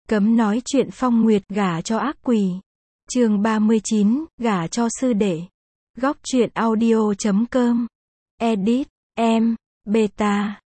Cấm nói chuyện Phong Nguyệt gả cho ác quỷ. Chương 39, gả cho sư đệ. Góc truyện audio.com. Edit, em, Beta,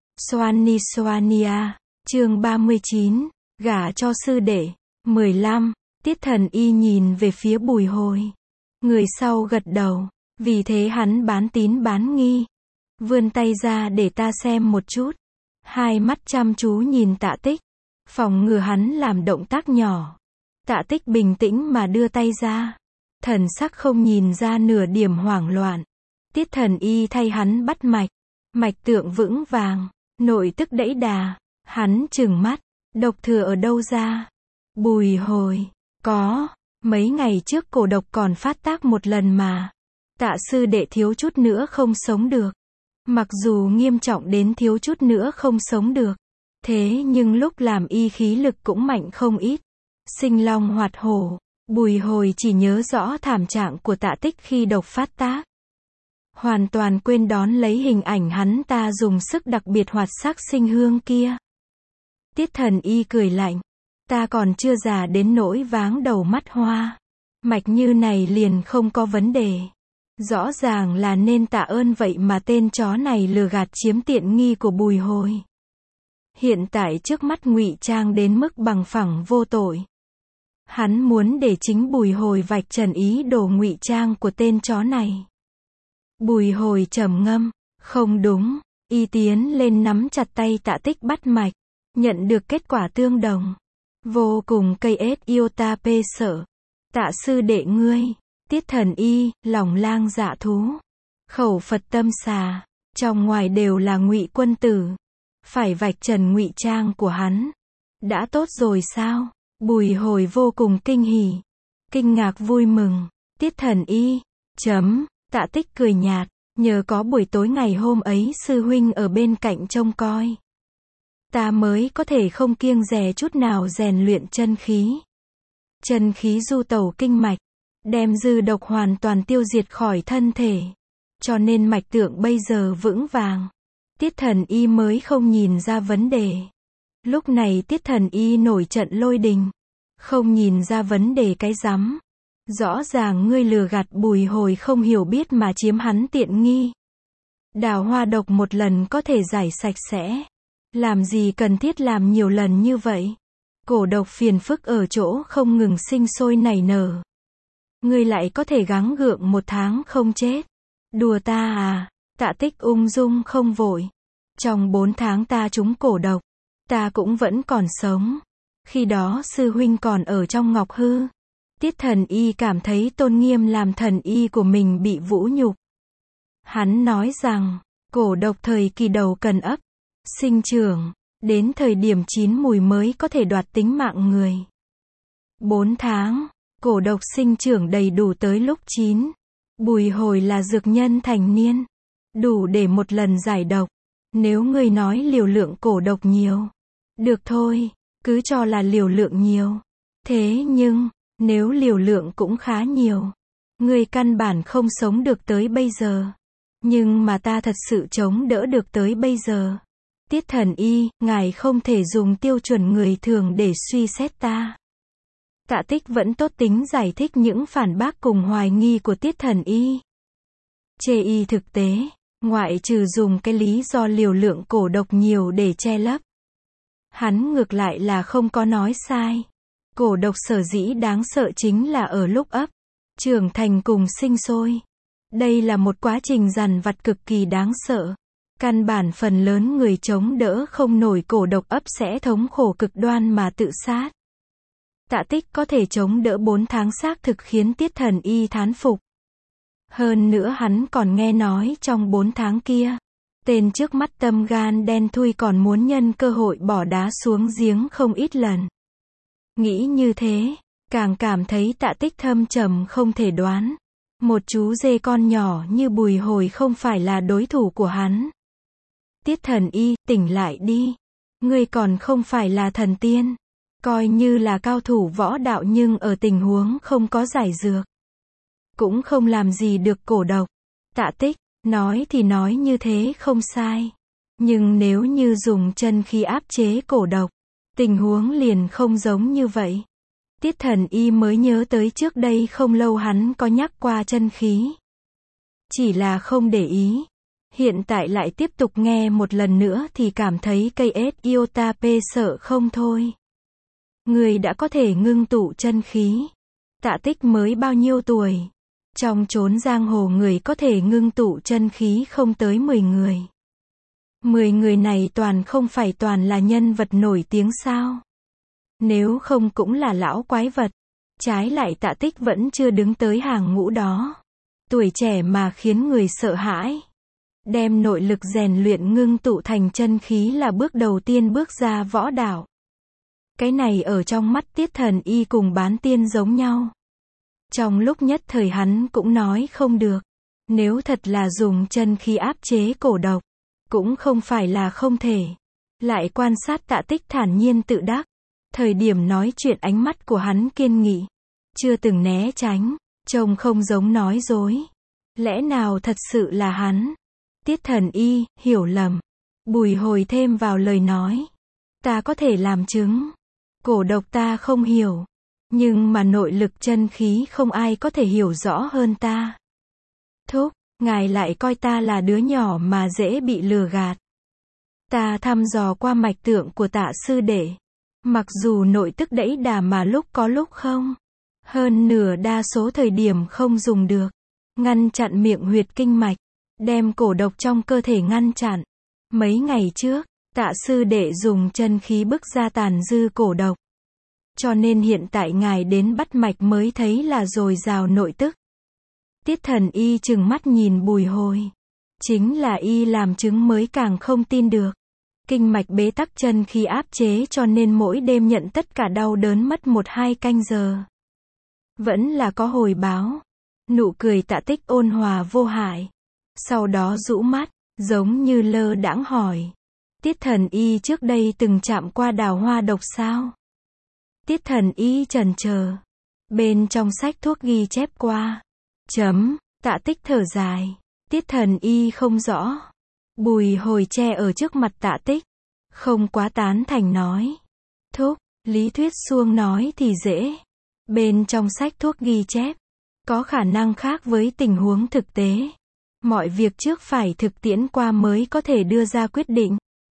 Soania. Chương 39, gả cho sư đệ. 15. Tiết Thần Y nhìn về phía Bùi Hồi. Người sau gật đầu, vì thế hắn bán tín bán nghi. Vươn tay ra để ta xem một chút. Hai mắt chăm chú nhìn Tạ Tích, phòng ngừa hắn làm động tác nhỏ. Tạ Tích bình tĩnh mà đưa tay ra, thần sắc không nhìn ra nửa điểm hoảng loạn. Tiết Thần Y thay hắn bắt mạch, mạch tượng vững vàng, nội tức đẫy đà. Hắn trừng mắt, độc thừa ở đâu ra? Bùi Hồi, có, mấy ngày trước cổ độc còn phát tác một lần mà. Tạ sư đệ thiếu chút nữa không sống được. Mặc dù nghiêm trọng đến thiếu chút nữa không sống được, thế nhưng lúc làm y khí lực cũng mạnh không ít. Sinh long hoạt hổ, Bùi Hồi chỉ nhớ rõ thảm trạng của Tạ Tích khi độc phát tác. Hoàn toàn quên đón lấy hình ảnh hắn ta dùng sức đặc biệt hoạt sắc sinh hương kia. Tiết Thần Y cười lạnh, ta còn chưa già đến nỗi váng đầu mắt hoa. Mạch như này liền không có vấn đề. Rõ ràng là nên tạ ơn, vậy mà tên chó này lừa gạt chiếm tiện nghi của Bùi Hồi. Hiện tại trước mắt ngụy trang đến mức bằng phẳng vô tội. Hắn muốn để chính Bùi Hồi vạch trần ý đồ ngụy trang của tên chó này. Bùi Hồi trầm ngâm, không đúng, y tiến lên nắm chặt tay Tạ Tích bắt mạch, nhận được kết quả tương đồng. Vô cùng cây ết yêu ta pê sợ. Tạ sư đệ ngươi. Tiết Thần Y, lòng lang dạ thú. Khẩu Phật tâm xà, trong ngoài đều là ngụy quân tử. Phải vạch trần ngụy trang của hắn. Đã tốt rồi sao? Bùi Hồi vô cùng kinh hỉ, kinh ngạc vui mừng. Tiết Thần Y, Tạ Tích cười nhạt, nhờ có buổi tối ngày hôm ấy sư huynh ở bên cạnh trông coi, ta mới có thể không kiêng dè chút nào rèn luyện chân khí. Chân khí du tẩu kinh mạch, đem dư độc hoàn toàn tiêu diệt khỏi thân thể. Cho nên mạch tượng bây giờ vững vàng. Tiết Thần Y mới không nhìn ra vấn đề. Lúc này Tiết Thần Y nổi trận lôi đình. Không nhìn ra vấn đề cái rắm. Rõ ràng ngươi lừa gạt Bùi Hồi không hiểu biết mà chiếm hắn tiện nghi. Đào hoa độc một lần có thể giải sạch sẽ. Làm gì cần thiết làm nhiều lần như vậy? Cổ độc phiền phức ở chỗ không ngừng sinh sôi nảy nở. Ngươi lại có thể gắng gượng 1 tháng không chết. Đùa ta à? Tạ Tích ung dung không vội. Trong 4 tháng ta trúng cổ độc, ta cũng vẫn còn sống. Khi đó sư huynh còn ở trong Ngọc Hư. Tiết Thần Y cảm thấy tôn nghiêm làm thần y của mình bị vũ nhục. Hắn nói rằng, cổ độc thời kỳ đầu cần ấp, sinh trưởng, đến thời điểm chín mùi mới có thể đoạt tính mạng người. 4 tháng, cổ độc sinh trưởng đầy đủ tới lúc chín. Bùi Hồi là dược nhân thành niên, đủ để một lần giải độc. Nếu ngươi nói liều lượng cổ độc nhiều, được thôi, cứ cho là liều lượng nhiều. Thế nhưng, nếu liều lượng cũng khá nhiều, ngươi căn bản không sống được tới bây giờ. Nhưng mà ta thật sự chống đỡ được tới bây giờ. Tiết Thần Y, ngài không thể dùng tiêu chuẩn người thường để suy xét ta. Tạ Tích vẫn tốt tính giải thích những phản bác cùng hoài nghi của Tiết Thần Y. Chê y thực tế, ngoại trừ dùng cái lý do liều lượng cổ độc nhiều để che lấp. Hắn ngược lại là không có nói sai. Cổ độc sở dĩ đáng sợ chính là ở lúc ấp, trưởng thành cùng sinh sôi. Đây là một quá trình dằn vặt cực kỳ đáng sợ. Căn bản phần lớn người chống đỡ không nổi cổ độc ấp sẽ thống khổ cực đoan mà tự sát. Tạ Tích có thể chống đỡ 4 tháng xác thực khiến Tiết Thần Y thán phục. Hơn nữa hắn còn nghe nói trong 4 tháng kia, tên trước mắt tâm gan đen thui còn muốn nhân cơ hội bỏ đá xuống giếng không ít lần. Nghĩ như thế, càng cảm thấy Tạ Tích thâm trầm không thể đoán. Một chú dê con nhỏ như Bùi Hồi không phải là đối thủ của hắn. Tiết Thần Y, tỉnh lại đi. Ngươi còn không phải là thần tiên. Coi như là cao thủ võ đạo nhưng ở tình huống không có giải dược, cũng không làm gì được cổ độc. Tạ Tích, nói thì nói như thế không sai. Nhưng nếu như dùng chân khí áp chế cổ độc, Tình huống liền không giống như vậy. Tiết Thần Y mới nhớ tới trước đây không lâu hắn có nhắc qua chân khí. Chỉ là không để ý. Hiện tại lại tiếp tục nghe một lần nữa thì cảm thấy cây ết iota p sợ không thôi. Người đã có thể ngưng tụ chân khí. Tạ Tích mới bao nhiêu tuổi? Trong chốn giang hồ người có thể ngưng tụ chân khí không tới 10 người. 10 người này không phải toàn là nhân vật nổi tiếng sao? Nếu không cũng là lão quái vật. Trái lại Tạ Tích vẫn chưa đứng tới hàng ngũ đó. Tuổi trẻ mà khiến người sợ hãi. Đem nội lực rèn luyện ngưng tụ thành chân khí là bước đầu tiên bước ra võ đạo. Cái này ở trong mắt Tiết Thần Y cùng bán tiên giống nhau. Trong lúc nhất thời hắn cũng nói không được. Nếu thật là dùng chân khí áp chế cổ độc, cũng không phải là không thể. Lại quan sát Tạ Tích thản nhiên tự đắc. Thời điểm nói chuyện ánh mắt của hắn kiên nghị. Chưa từng né tránh, trông không giống nói dối. Lẽ nào thật sự là hắn? Tiết Thần Y, hiểu lầm. Bùi Hồi thêm vào lời nói. Ta có thể làm chứng. Cổ độc ta không hiểu. Nhưng mà nội lực chân khí không ai có thể hiểu rõ hơn ta. Thúc, ngài lại coi ta là đứa nhỏ mà dễ bị lừa gạt. Ta thăm dò qua mạch tượng của Tạ sư đệ. Mặc dù nội tức đẫy đà mà lúc có lúc không. Hơn nửa đa số thời điểm không dùng được. Ngăn chặn miệng huyệt kinh mạch. Đem cổ độc trong cơ thể ngăn chặn. Mấy ngày trước, Tạ sư đệ dùng chân khí bức ra tàn dư cổ độc. Cho nên hiện tại ngài đến bắt mạch mới thấy là dồi dào nội tức. Tiết Thần Y trừng mắt nhìn Bùi Hồi. Chính là y làm chứng mới càng không tin được. Kinh mạch bế tắc chân khí áp chế cho nên mỗi đêm nhận tất cả đau đớn mất 1-2 canh giờ. Vẫn là có hồi báo. Nụ cười Tạ Tích ôn hòa vô hại. Sau đó rũ mắt, giống như lơ đãng hỏi. Tiết Thần Y trước đây từng chạm qua đào hoa độc sao? Tiết Thần Y chần chờ. Bên trong sách thuốc ghi chép qua. Tạ Tích thở dài. Tiết Thần Y không rõ. Bùi Hồi che ở trước mặt Tạ Tích. Không quá tán thành nói. Thúc, lý thuyết suông nói thì dễ. Bên trong sách thuốc ghi chép. Có khả năng khác với tình huống thực tế. Mọi việc trước phải thực tiễn qua mới có thể đưa ra quyết định.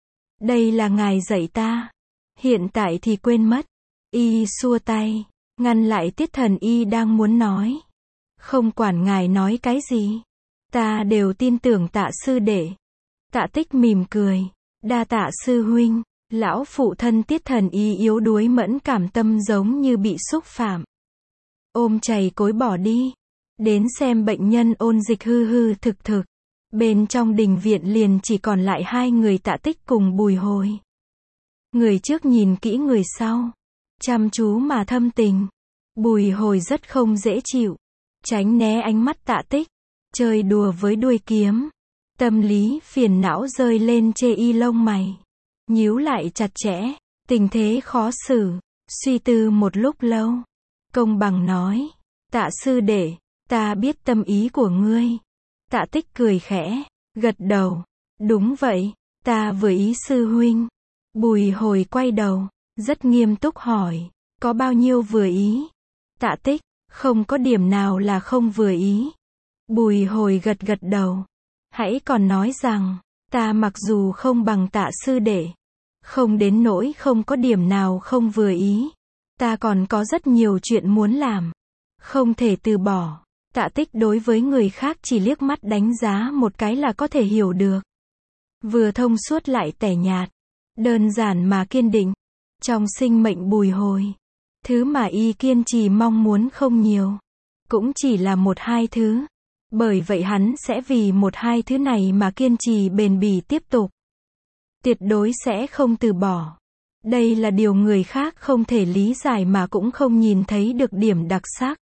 Đây là ngài dạy ta. Hiện tại thì quên mất. Y xua tay. Ngăn lại Tiết Thần Y đang muốn nói. Không quản ngài nói cái gì. Ta đều tin tưởng Tạ sư đệ. Tạ Tích mỉm cười. Đa tạ sư huynh. Lão phụ thân Tiết Thần Y yếu đuối mẫn cảm tâm giống như bị xúc phạm. Ôm chày cối bỏ đi. Đến xem bệnh nhân ôn dịch hư hư thực thực. Bên trong đình viện liền chỉ còn lại 2 người Tạ Tích cùng Bùi Hồi. Người trước nhìn kỹ người sau. Chăm chú mà thâm tình. Bùi Hồi rất không dễ chịu. Tránh né ánh mắt Tạ Tích. Chơi đùa với đuôi kiếm. Tâm lý phiền não rơi lên chê y lông mày. Nhíu lại chặt chẽ. Tình thế khó xử. Suy tư một lúc lâu. Công bằng nói. Tạ sư đệ. Ta biết tâm ý của ngươi. Tạ Tích cười khẽ. Gật đầu. Đúng vậy. Ta vừa ý sư huynh. Bùi Hồi quay đầu. Rất nghiêm túc hỏi. Có bao nhiêu vừa ý? Tạ Tích. Không có điểm nào là không vừa ý. Bùi Hồi gật gật đầu. Hãy còn nói rằng. Ta mặc dù không bằng Tạ sư đệ. Không đến nỗi không có điểm nào không vừa ý. Ta còn có rất nhiều chuyện muốn làm. Không thể từ bỏ. Tạ Tích đối với người khác chỉ liếc mắt đánh giá một cái là có thể hiểu được. Vừa thông suốt lại tẻ nhạt. Đơn giản mà kiên định. Trong sinh mệnh Bùi Hồi. Thứ mà y kiên trì mong muốn không nhiều. Cũng chỉ là 1-2 thứ. Bởi vậy hắn sẽ vì 1-2 thứ này mà kiên trì bền bỉ tiếp tục. Tuyệt đối sẽ không từ bỏ. Đây là điều người khác không thể lý giải mà cũng không nhìn thấy được điểm đặc sắc.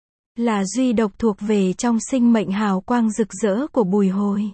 Là duy độc thuộc về trong sinh mệnh hào quang rực rỡ của Bùi Hồi.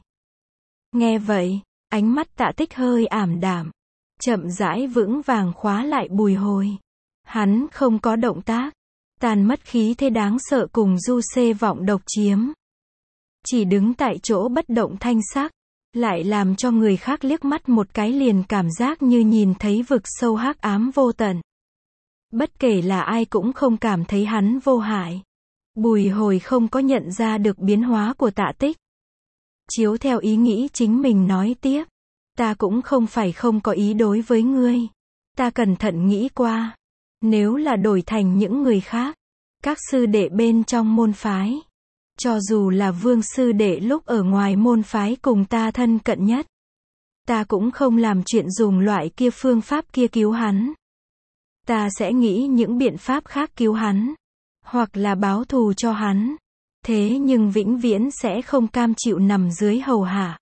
Nghe vậy, ánh mắt Tạ Tích hơi ảm đạm. Chậm rãi vững vàng khóa lại Bùi Hồi. Hắn không có động tác. Tàn mất khí thế đáng sợ cùng du xê vọng độc chiếm. Chỉ đứng tại chỗ bất động thanh sắc. lại làm cho người khác liếc mắt một cái liền cảm giác như nhìn thấy vực sâu hắc ám vô tận. Bất kể là ai cũng không cảm thấy hắn vô hại. Bùi Hồi không có nhận ra được biến hóa của Tạ Tích. Chiếu theo ý nghĩ chính mình nói tiếp. Ta cũng không phải không có ý đối với ngươi. Ta cẩn thận nghĩ qua. Nếu là đổi thành những người khác, các sư đệ bên trong môn phái, cho dù là Vương sư đệ lúc ở ngoài môn phái cùng ta thân cận nhất, ta cũng không làm chuyện dùng loại kia phương pháp kia cứu hắn. Ta sẽ nghĩ những biện pháp khác cứu hắn, hoặc là báo thù cho hắn. Thế nhưng vĩnh viễn sẽ không cam chịu nằm dưới hầu hạ.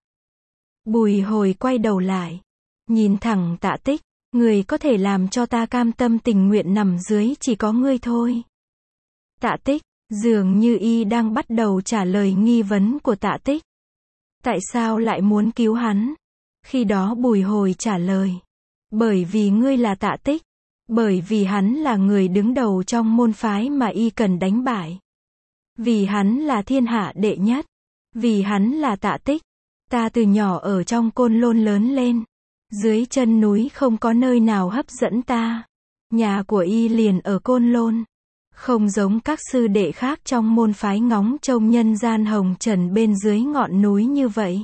Bùi Hồi quay đầu lại, nhìn thẳng Tạ Tích, người có thể làm cho ta cam tâm tình nguyện nằm dưới chỉ có ngươi thôi. Tạ Tích, dường như y đang bắt đầu trả lời nghi vấn của Tạ Tích. Tại sao lại muốn cứu hắn? Khi đó Bùi Hồi trả lời. Bởi vì ngươi là Tạ Tích. Bởi vì hắn là người đứng đầu trong môn phái mà y cần đánh bại. Vì hắn là thiên hạ đệ nhất. Vì hắn là Tạ Tích. Ta từ nhỏ ở trong Côn Lôn lớn lên. Dưới chân núi không có nơi nào hấp dẫn ta. Nhà của y liền ở Côn Lôn. Không giống các sư đệ khác trong môn phái ngóng trông nhân gian hồng trần bên dưới ngọn núi như vậy.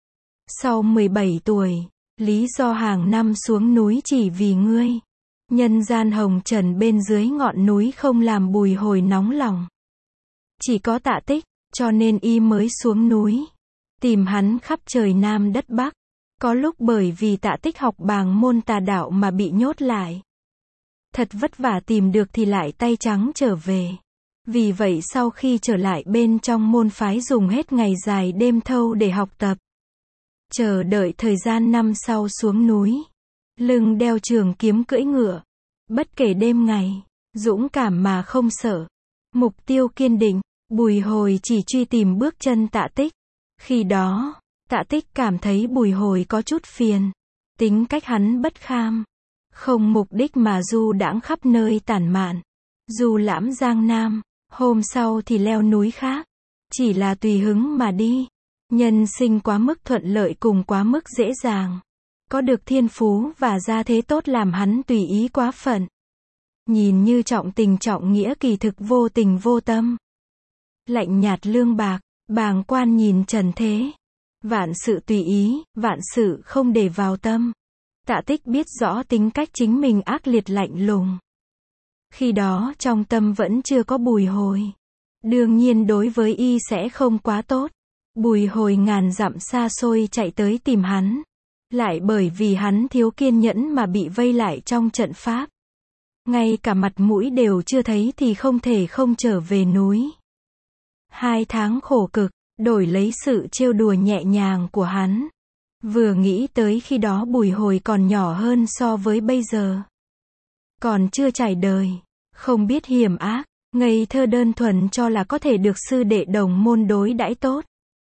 Sau 17 tuổi, lý do hàng năm xuống núi chỉ vì ngươi. Nhân gian hồng trần bên dưới ngọn núi không làm Bùi Hồi nóng lòng. Chỉ có Tạ Tích, cho nên y mới xuống núi. Tìm hắn khắp trời Nam đất Bắc. Có lúc bởi vì Tạ Tích học bàng môn tà đạo mà bị nhốt lại. Thật vất vả tìm được thì lại tay trắng trở về. Vì vậy sau khi trở lại bên trong môn phái dùng hết ngày dài đêm thâu để học tập. Chờ đợi thời gian năm sau xuống núi. Lưng đeo trường kiếm cưỡi ngựa. Bất kể đêm ngày. Dũng cảm mà không sợ. Mục tiêu kiên định. Bùi Hồi chỉ truy tìm bước chân Tạ Tích. Khi đó, Tạ Tích cảm thấy Bùi Hồi có chút phiền. Tính cách hắn bất kham. Không mục đích mà du đãng khắp nơi tản mạn. Du lãm Giang Nam. Hôm sau thì leo núi khác. Chỉ là tùy hứng mà đi. Nhân sinh quá mức thuận lợi cùng quá mức dễ dàng. Có được thiên phú và gia thế tốt làm hắn tùy ý quá phận. Nhìn như trọng tình trọng nghĩa kỳ thực vô tình vô tâm. Lạnh nhạt lương bạc, bàng quan nhìn trần thế. Vạn sự tùy ý, vạn sự không để vào tâm. Tạ Tích biết rõ tính cách chính mình ác liệt lạnh lùng. Khi đó trong tâm vẫn chưa có Bùi Hồi. Đương nhiên đối với y sẽ không quá tốt. Bùi Hồi ngàn dặm xa xôi chạy tới tìm hắn. Lại bởi vì hắn thiếu kiên nhẫn mà bị vây lại trong trận pháp. Ngay cả mặt mũi đều chưa thấy thì không thể không trở về núi. 2 tháng khổ cực, đổi lấy sự trêu đùa nhẹ nhàng của hắn. Vừa nghĩ tới khi đó Bùi Hồi còn nhỏ hơn so với bây giờ. Còn chưa trải đời, không biết hiểm ác, ngây thơ đơn thuần cho là có thể được sư đệ đồng môn đối đãi tốt.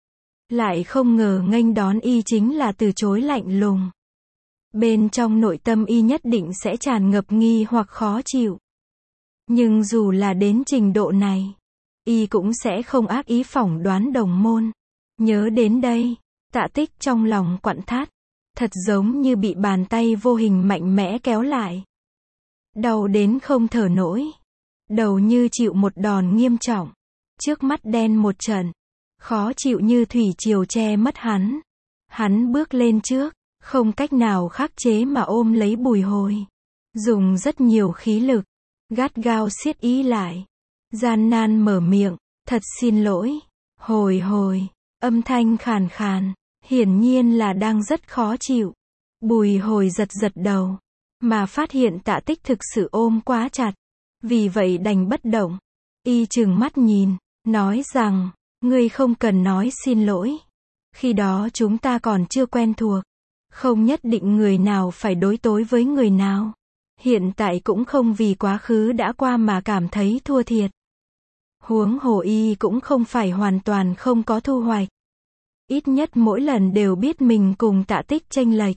Lại không ngờ nghênh đón y chính là từ chối lạnh lùng. Bên trong nội tâm y nhất định sẽ tràn ngập nghi hoặc khó chịu. Nhưng dù là đến trình độ này, y cũng sẽ không ác ý phỏng đoán đồng môn. Nhớ đến đây, Tạ Tích trong lòng quặn thắt, thật giống như bị bàn tay vô hình mạnh mẽ kéo lại. Đau đến không thở nổi. Đầu như chịu một đòn nghiêm trọng. Trước mắt đen một trận. Khó chịu như thủy triều che mất hắn. Hắn bước lên trước, không cách nào khắc chế mà ôm lấy Bùi Hồi. Dùng rất nhiều khí lực, gắt gao siết ý lại. Gian nan mở miệng, thật xin lỗi. Hồi hồi, âm thanh khàn khàn, hiển nhiên là đang rất khó chịu. Bùi Hồi giật giật đầu, mà phát hiện Tạ Tích thực sự ôm quá chặt. Vì vậy đành bất động. Y trừng mắt nhìn, nói rằng, ngươi không cần nói xin lỗi. Khi đó chúng ta còn chưa quen thuộc. Không nhất định người nào phải đối tối với người nào. Hiện tại cũng không vì quá khứ đã qua mà cảm thấy thua thiệt. Huống hồ y cũng không phải hoàn toàn không có thu hoạch. Ít nhất mỗi lần đều biết mình cùng Tạ Tích chênh lệch.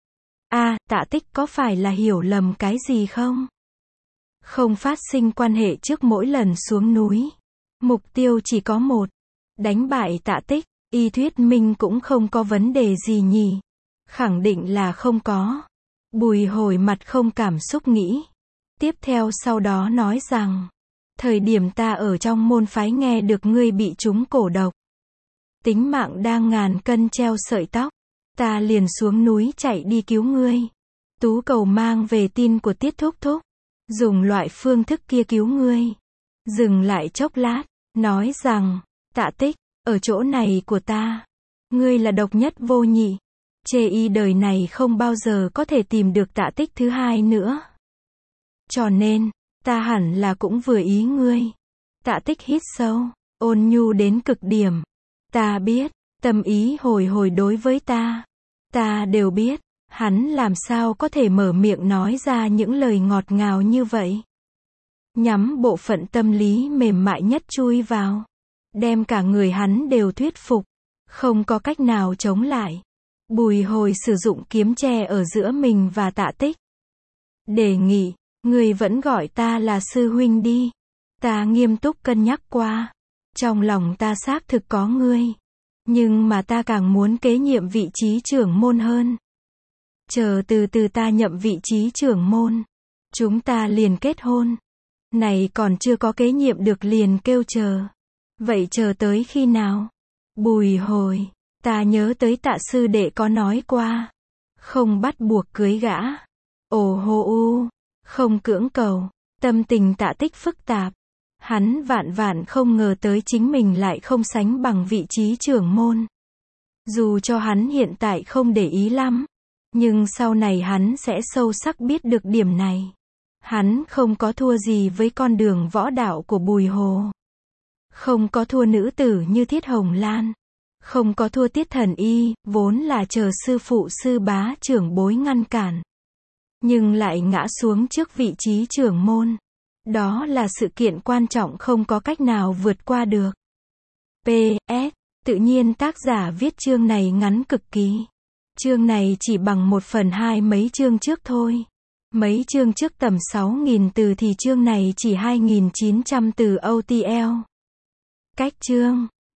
Tạ Tích có phải là hiểu lầm cái gì không? Không phát sinh quan hệ trước mỗi lần xuống núi. Mục tiêu chỉ có một. Đánh bại Tạ Tích. Y thuyết minh cũng không có vấn đề gì nhỉ? Khẳng định là không có. Bùi Hồi mặt không cảm xúc nghĩ. Tiếp theo sau đó nói rằng, thời điểm ta ở trong môn phái nghe được ngươi bị trúng cổ độc. Tính mạng đang ngàn cân treo sợi tóc. Ta liền xuống núi chạy đi cứu ngươi. Tú Cầu mang về tin của Tiết Thúc Thúc. Dùng loại phương thức kia cứu ngươi. Dừng lại chốc lát, nói rằng, Tạ Tích, ở chỗ này của ta, ngươi là độc nhất vô nhị. Chê y đời này không bao giờ có thể tìm được Tạ Tích thứ hai nữa. Cho nên, ta hẳn là cũng vừa ý ngươi. Tạ Tích hít sâu, ôn nhu đến cực điểm. Ta biết, tâm ý Hồi Hồi đối với ta. Ta đều biết, hắn làm sao có thể mở miệng nói ra những lời ngọt ngào như vậy. Nhắm bộ phận tâm lý mềm mại nhất chui vào. Đem cả người hắn đều thuyết phục. Không có cách nào chống lại. Bùi Hồi sử dụng kiếm tre ở giữa mình và Tạ Tích. Đề nghị, ngươi vẫn gọi ta là sư huynh đi. Ta nghiêm túc cân nhắc qua. Trong lòng ta xác thực có ngươi. Nhưng mà ta càng muốn kế nhiệm vị trí trưởng môn hơn. Chờ từ từ ta nhậm vị trí trưởng môn. Chúng ta liền kết hôn. Này còn chưa có kế nhiệm được liền kêu chờ. Vậy chờ tới khi nào? Bùi Hồi, ta nhớ tới Tạ sư đệ có nói qua. Không bắt buộc cưới gã. Ồ hô u, không cưỡng cầu. Tâm tình Tạ Tích phức tạp. Hắn vạn vạn không ngờ tới chính mình lại không sánh bằng vị trí trưởng môn. Dù cho hắn hiện tại không để ý lắm. Nhưng sau này hắn sẽ sâu sắc biết được điểm này. Hắn không có thua gì với con đường võ đạo của Bùi Hồ. Không có thua nữ tử như Thiết Hồng Lan. Không có thua Tiết Thần Y, vốn là chờ sư phụ sư bá trưởng bối ngăn cản. Nhưng lại ngã xuống trước vị trí trưởng môn. Đó là sự kiện quan trọng không có cách nào vượt qua được. P.S. Tự nhiên tác giả viết chương này ngắn cực kỳ. Chương này chỉ bằng 1/2 mấy chương trước thôi. Mấy chương trước tầm 6.000 từ thì chương này chỉ 2.900 từ OTL. Cách chương